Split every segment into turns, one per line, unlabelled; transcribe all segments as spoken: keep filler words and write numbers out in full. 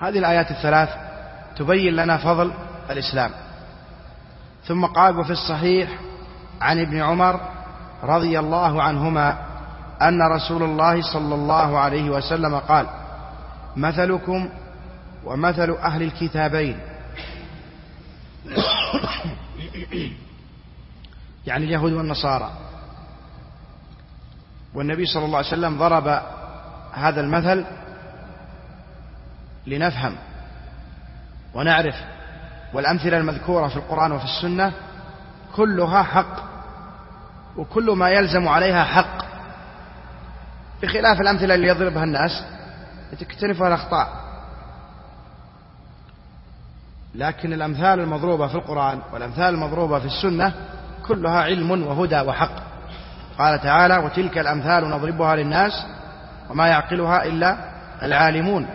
هذه الآيات الثلاث تبين لنا فضل الإسلام. ثم قال: وفي الصحيح عن ابن عمر رضي الله عنهما أن رسول الله صلى الله عليه وسلم قال: مثلكم ومثل أهل الكتابين يعني اليهود والنصارى. والنبي صلى الله عليه وسلم ضرب هذا المثل لنفهم ونعرف، والأمثلة المذكورة في القرآن وفي السنة كلها حق، وكل ما يلزم عليها حق، بخلاف الأمثلة اللي يضربها الناس تكتنفها الأخطاء. لكن الأمثال المضروبة في القرآن والأمثال المضروبة في السنة كلها علم وهدى وحق. قال تعالى: وتلك الأمثال نضربها للناس وما يعقلها إلا العالمون.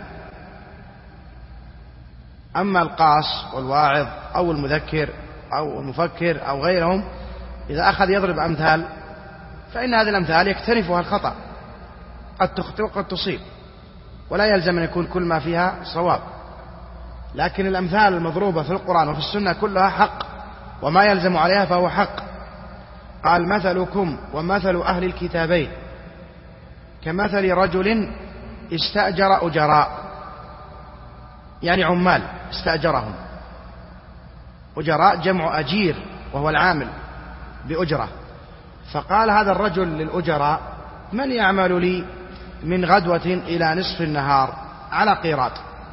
أما القاص والواعظ أو المذكر أو المفكر أو غيرهم إذا أخذ يضرب أمثال فإن هذه الأمثال يكتنفها الخطأ، قد تخطئ وقد تصيب، ولا يلزم أن يكون كل ما فيها صواب. لكن الأمثال المضروبة في القرآن وفي السنة كلها حق، وما يلزم عليها فهو حق. قال: مثلكم ومثل أهل الكتابين كمثل رجل استأجر أجراء، يعني عمال استأجرهم. أجراء جمع أجير وهو العامل بأجرة. فقال هذا الرجل للأجراء: من يعمل لي من غدوة إلى نصف النهار على قيراط؟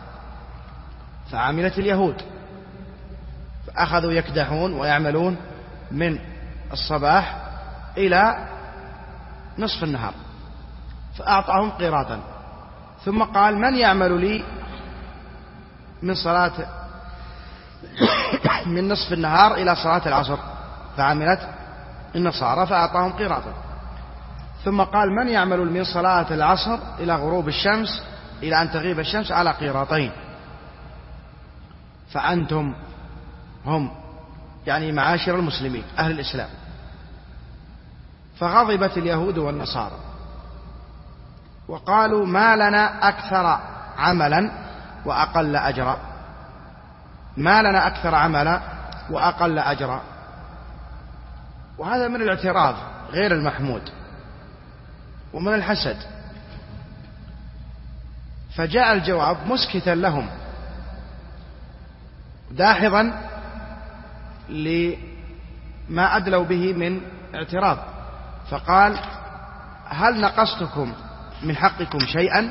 فعملت اليهود، فأخذوا يكدحون ويعملون من الصباح إلى نصف النهار، فأعطاهم قيراطا. ثم قال: من يعمل لي من صلاة من نصف النهار إلى صلاة العصر؟ فعملت النصارى فأعطاهم قيراطا. ثم قال: من يعمل من صلاة العصر إلى غروب الشمس إلى أن تغيب الشمس على قيراطين؟ فأنتم هم، يعني معاشر المسلمين أهل الإسلام. فغضبت اليهود والنصارى وقالوا: ما لنا أكثر عملا وأقل أجرا، ما لنا أكثر عملا وأقل أجرا. وهذا من الاعتراض غير المحمود ومن الحسد. فجاء الجواب مسكتا لهم داحضا لما أدلوا به من اعتراض، فقال: هل نقصتكم من حقكم شيئا؟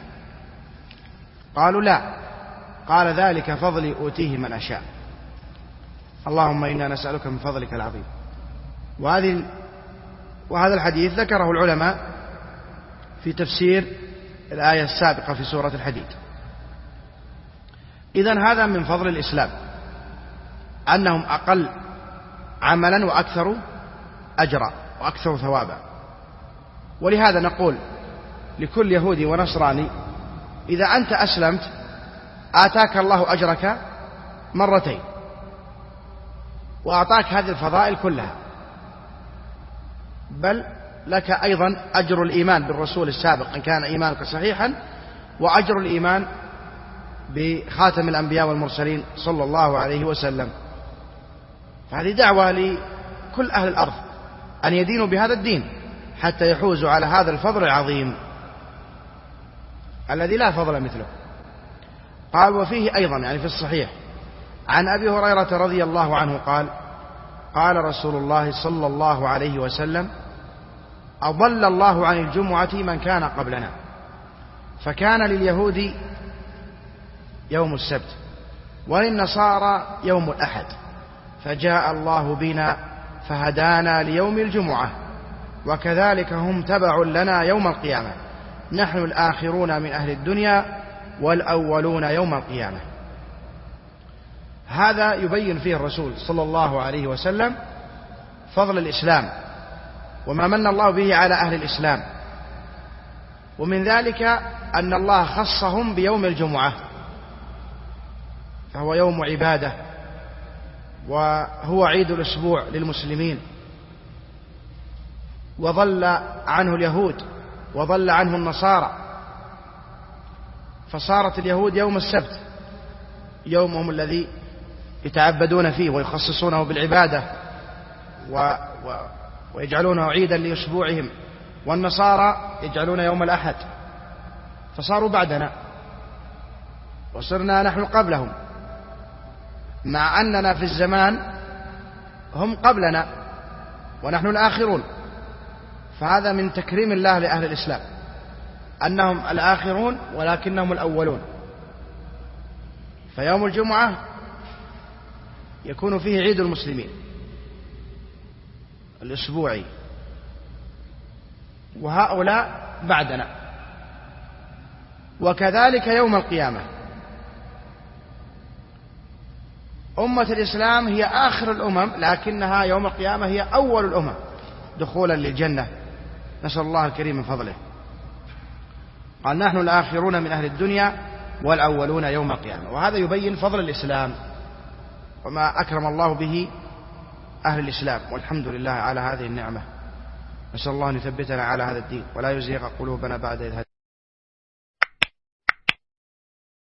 قالوا: لا. قال: ذلك فضلي أوتيه من أشاء، اللهم إنا نسألك من فضلك العظيم. وهذه وهذا الحديث ذكره العلماء في تفسير الآية السابقة في سورة الحديد. إذن هذا من فضل الإسلام، أنهم أقل عملا وأكثر أجرا وأكثر ثوابا. ولهذا نقول لكل يهودي ونصراني: إذا أنت أسلمت آتاك الله أجرك مرتين، وأعطاك هذه الفضائل كلها، بل لك أيضا أجر الإيمان بالرسول السابق إن كان إيمانك صحيحا، وأجر الإيمان بخاتم الأنبياء والمرسلين صلى الله عليه وسلم. فهذه دعوة لكل أهل الأرض أن يدينوا بهذا الدين حتى يحوزوا على هذا الفضل العظيم الذي لا فضل مثله. قال: وفيه أيضا، يعني في الصحيح، عن أبي هريرة رضي الله عنه قال: قال رسول الله صلى الله عليه وسلم: أضل الله عن الجمعة من كان قبلنا، فكان لليهود يوم السبت وللنصارى يوم الأحد، فجاء الله بنا فهدانا ليوم الجمعة، وكذلك هم تبع لنا يوم القيامة، نحن الآخرون من أهل الدنيا والأولون يوم القيامة. هذا يبين فيه الرسول صلى الله عليه وسلم فضل الإسلام وما من الله به على أهل الإسلام. ومن ذلك أن الله خصهم بيوم الجمعة، فهو يوم عبادة وهو عيد الأسبوع للمسلمين، وضل عنه اليهود وضل عنه النصارى. فصارت اليهود يوم السبت يومهم الذي يتعبدون فيه ويخصصونه بالعبادة و... و... ويجعلونه عيدا لأسبوعهم، والنصارى يجعلون يوم الأحد، فصاروا بعدنا وصرنا نحن قبلهم، مع أننا في الزمان هم قبلنا ونحن الآخرون. فهذا من تكريم الله لأهل الإسلام أنهم الآخرون ولكنهم الأولون. فيوم الجمعة يكون فيه عيد المسلمين الأسبوعي، وهؤلاء بعدنا. وكذلك يوم القيامة أمة الإسلام هي آخر الأمم، لكنها يوم القيامة هي أول الأمم دخولا للجنة، نسأل الله الكريم من فضله. قال نحن الآخرون من أهل الدنيا والأولون يوم القيامة. وهذا يبين فضل الإسلام وما أكرم الله به أهل الإسلام، والحمد لله على هذه النعمة. نسأل الله أن يثبتنا على هذا الدين ولا يزيغ قلوبنا بعد إذ هدانا.